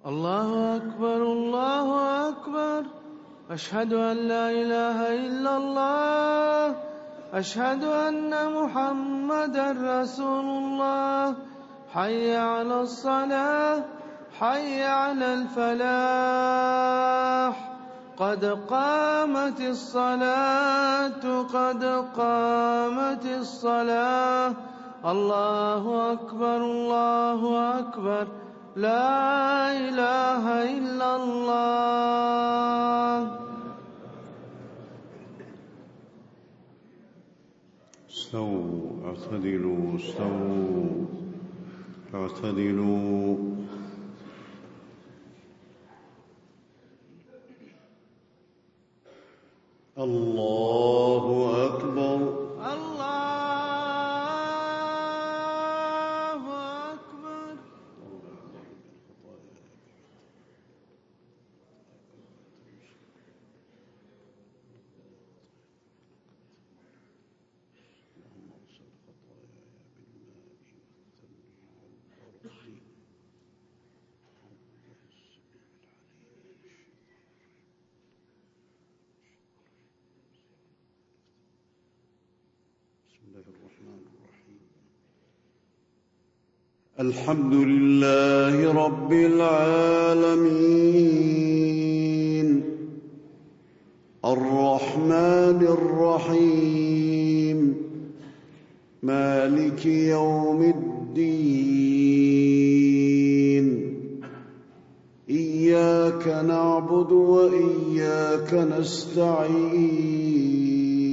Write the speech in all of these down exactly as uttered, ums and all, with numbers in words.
الله أكبر الله أكبر. أشهد أن لا إله إلا الله. أشهد أن محمدا رسول الله. حي على الصلاة حي على الفلاح. قد قامت الصلاة قد قامت الصلاة. الله أكبر الله أكبر. لا إله إلا الله. استووا اعتدلوا استووا اعتدلوا. الله أكبر الله أكبر. الحمد لله رب العالمين الرحمن الرحيم مالك يوم الدين. إياك نعبد وإياك نستعين.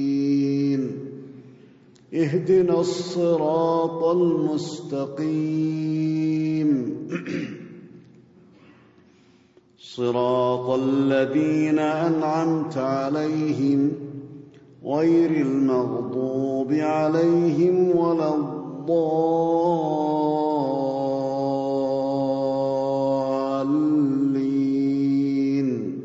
اهدنا الصراط المستقيم صراط الذين أنعمت عليهم غير المغضوب عليهم ولا الضالين.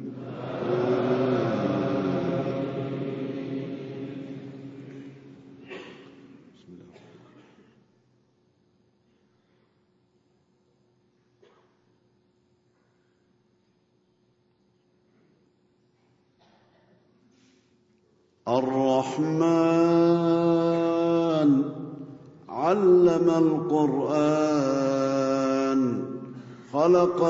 الرحمن علم القرآن خلق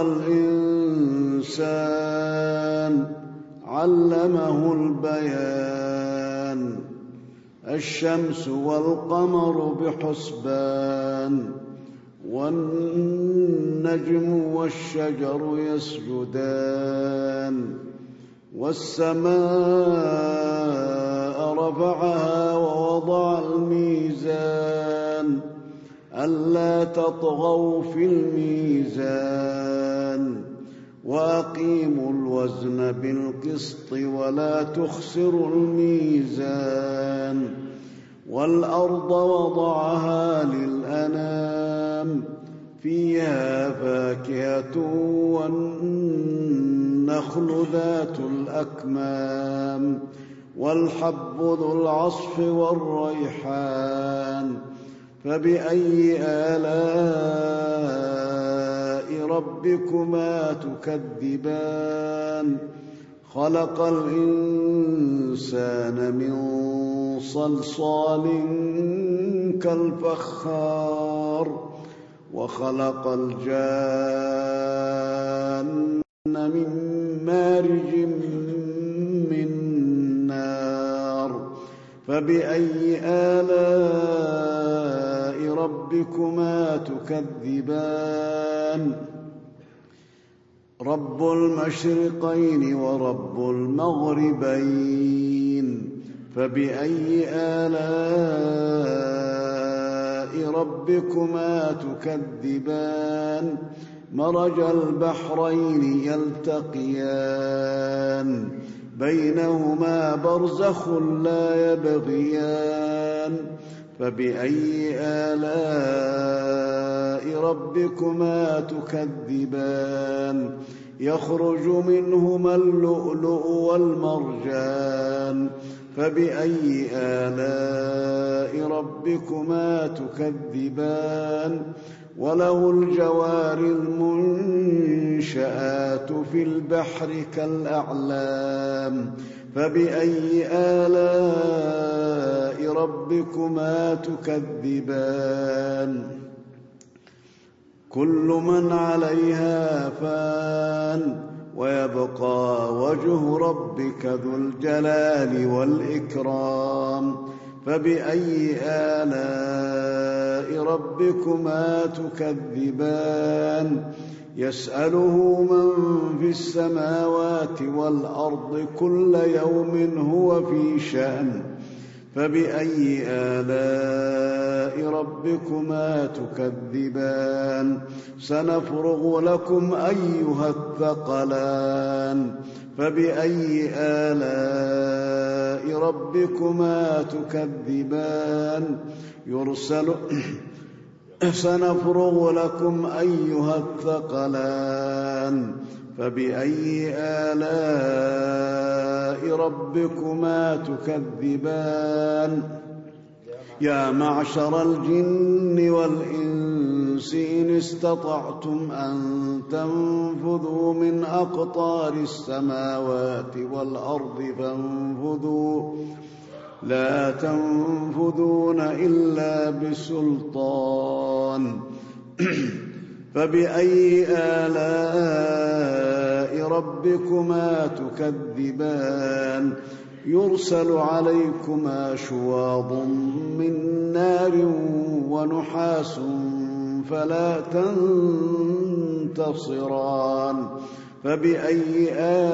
الإنسان علمه البيان. الشمس والقمر بحسبان والنجم والشجر يسجدان. والسماء رفعها ووضع الميزان ألا تطغوا في الميزان وأقيموا الوزن بالقسط ولا تخسروا الميزان. والأرض وضعها للأنام فيها فاكهة والنخل ذات الأكمام والحب ذو العصف والريحان. فبأي آلاء ربكما تكذبان. خلق الإنسان من صلصال كالفخار وخلق الجان من مارج من نار. فبأي آلاء ربكما تكذبان. رب المشرقين ورب المغربين. فبأي آلاء ربكما تكذبان. مرج البحرين يلتقيان بينهما برزخ لا يبغيان. فبأي آلاء ربكما تكذبان. يخرج منهما اللؤلؤ والمرجان. فبأي آلاء ربكما تكذبان. وله الجوار المنشآت المنشآت في البحر كالأعلام فبأي آلاء ربكما تكذبان كل من عليها فان ويبقى وجه ربك ذو الجلال والإكرام فبأي آلاء ربكما تكذبان يسأله من في السماوات والأرض كل يوم هو في شأن فبأي آلاء ربكما تكذبان سنفرغ لكم أيها الثقلان فبأي آلاء ربكما تكذبان يرسل سنفرغ لكم أيها الثقلان فبأي آلاء ربكما تكذبان يا معشر الجن والإنس إن استطعتم أن تنفذوا من أقطار السماوات والأرض فانفذوا لا تنفذون إلا بسلطان فبأي آلاء ربكما تكذبان يرسل عليكما شواظ من نار ونحاس فلا تنتصران فبأي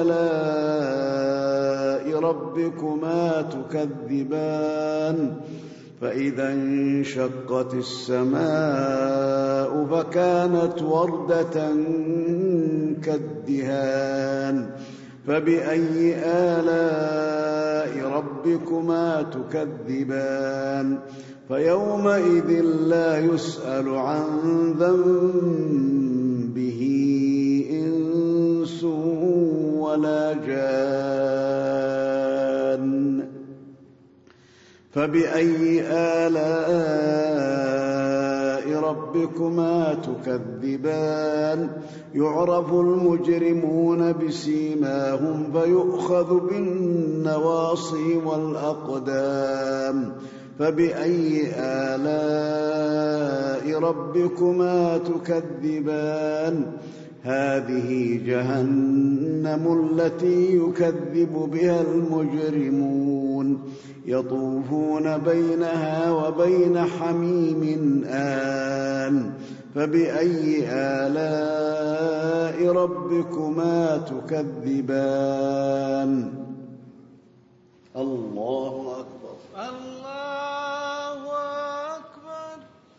آلاء ربكما تكذبان فإذا انشقت السماء فكانت وردة كالدهان فبأي آلاء ربكما تكذبان فيومئذ لا يسأل عن ذنبه إنس ولا جان فبأي آلاء ربكما تكذبان يعرف المجرمون بسيماهم فيؤخذ بالنواصي والأقدام فبأي آلاء ربكما تكذبان هذه جهنم التي يكذب بها المجرمون يطوفون بينها وبين حميم آن فبأي آلاء ربكما تكذبان الله أكبر الله أكبر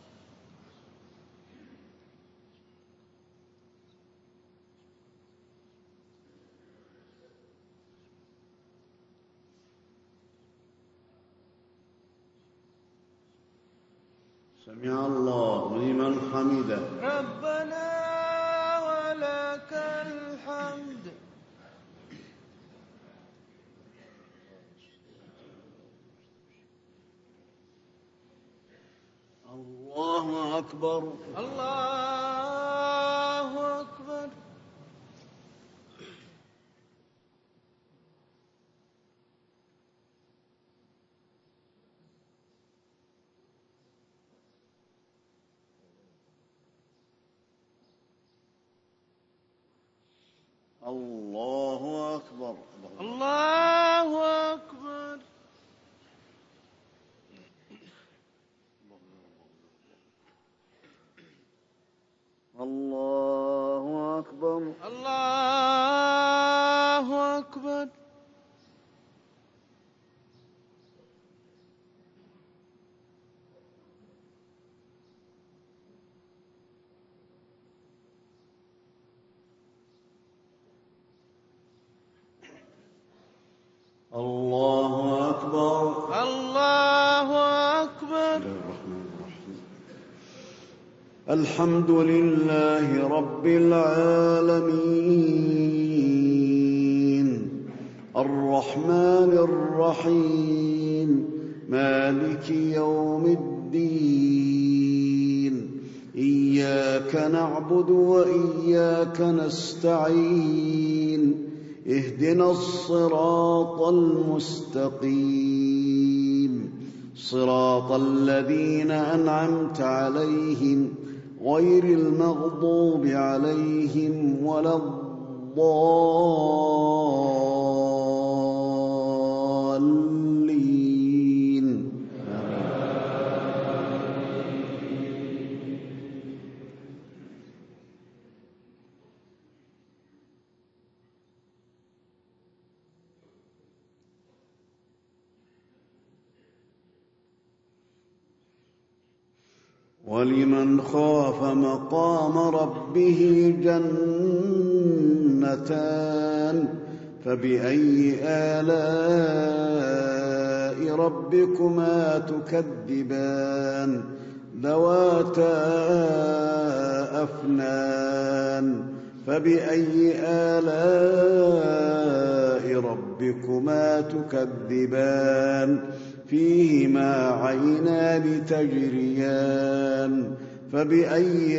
سمع الله لمن حمده ربنا ولك الحمد الله أكبر الله أكبر الله أكبر الله أكبر الله أكبر الله أكبر الله أكبر الله أكبر الحمد لله رب العالمين الرحمن الرحيم مالك يوم الدين إياك نعبد وإياك نستعين اهدنا الصراط المستقيم صراط الذين أنعمت عليهم غير المغضوب عليهم ولا الضالين. ولمن خاف مقام ربه جنتان فبأي آلاء ربكما تكذبان ذواتا أفنان فبأي آلاء ربكما تكذبان فيهما عينان تجريان فبأي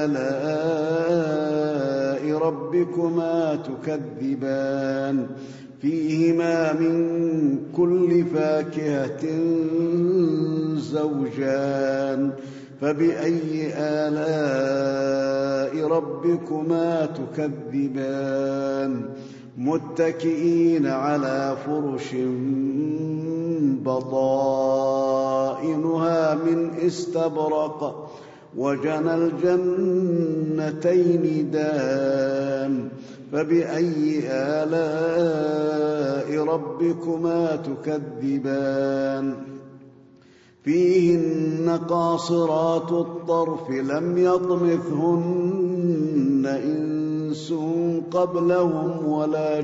آلاء ربكما تكذبان فيهما من كل فاكهة زوجان فبأي آلاء ربكما تكذبان متكئين على فرش بطائنها من استبرق وجنى الجنتين دان فبأي آلاء ربكما تكذبان فيهن قاصرات الطرف لم يطمثهن إنس قبلهم ولا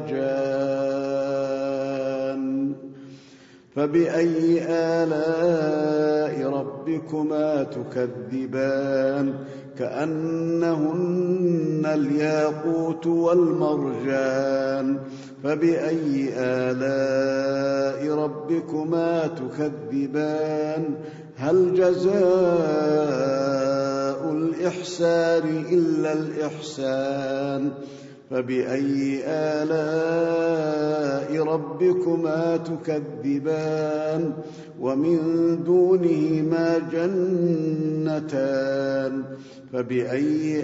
جان فبأي آلاء ربكما تكذبان كأنهن الياقوت والمرجان فبأي آلاء ربكما تكذبان هل جزاء الإحسان إلا الإحسان فبأي آلاء ربكما تكذبان ومن دونهما جنتان فبأي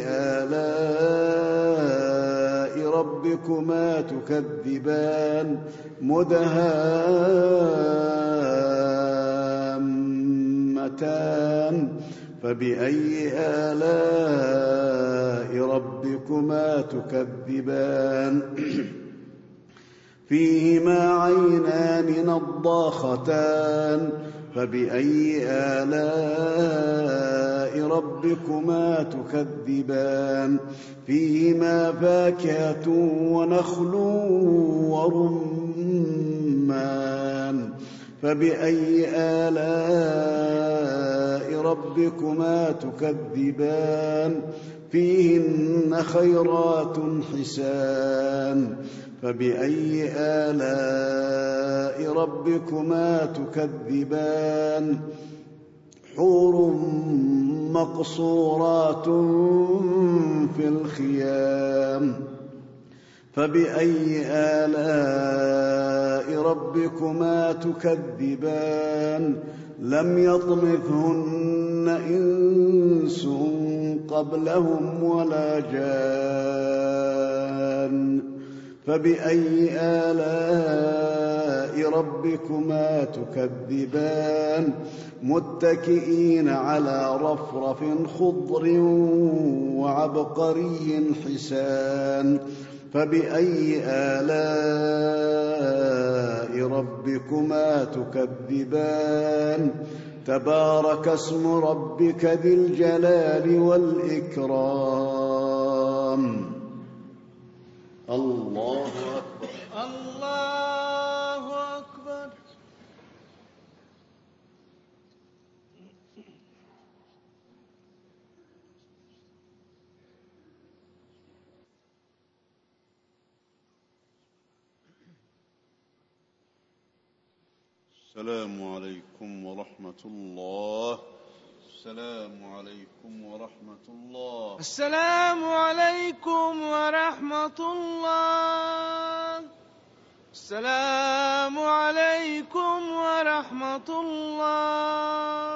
آلاء ربكما تكذبان مدهامتان فبأي آلاء ربكما تكذبان فيهما عينان نضاختان فبأي آلاء ربكما تكذبان فيهما فاكهة ونخل ورمان فبأي آلاء ربكما تكذبان فيهن خيرات حسان فبأي آلاء ربكما تكذبان حور مقصورات في الخيام فبأي آلاء ربكما تكذبان لم يطمثهن إنس قبلهم ولا جان فبأي آلاء ربكما تكذبان متكئين على رفرف خضر وعبقري حسان فبأي آلاء ربكما تكذبان تبارك اسم ربك ذي الجلال والإكرام الله أكبر الله أكبر. السلام عليكم ورحمة الله. السلام عليكم ورحمة الله. السلام عليكم ورحمة الله. السلام عليكم ورحمة الله.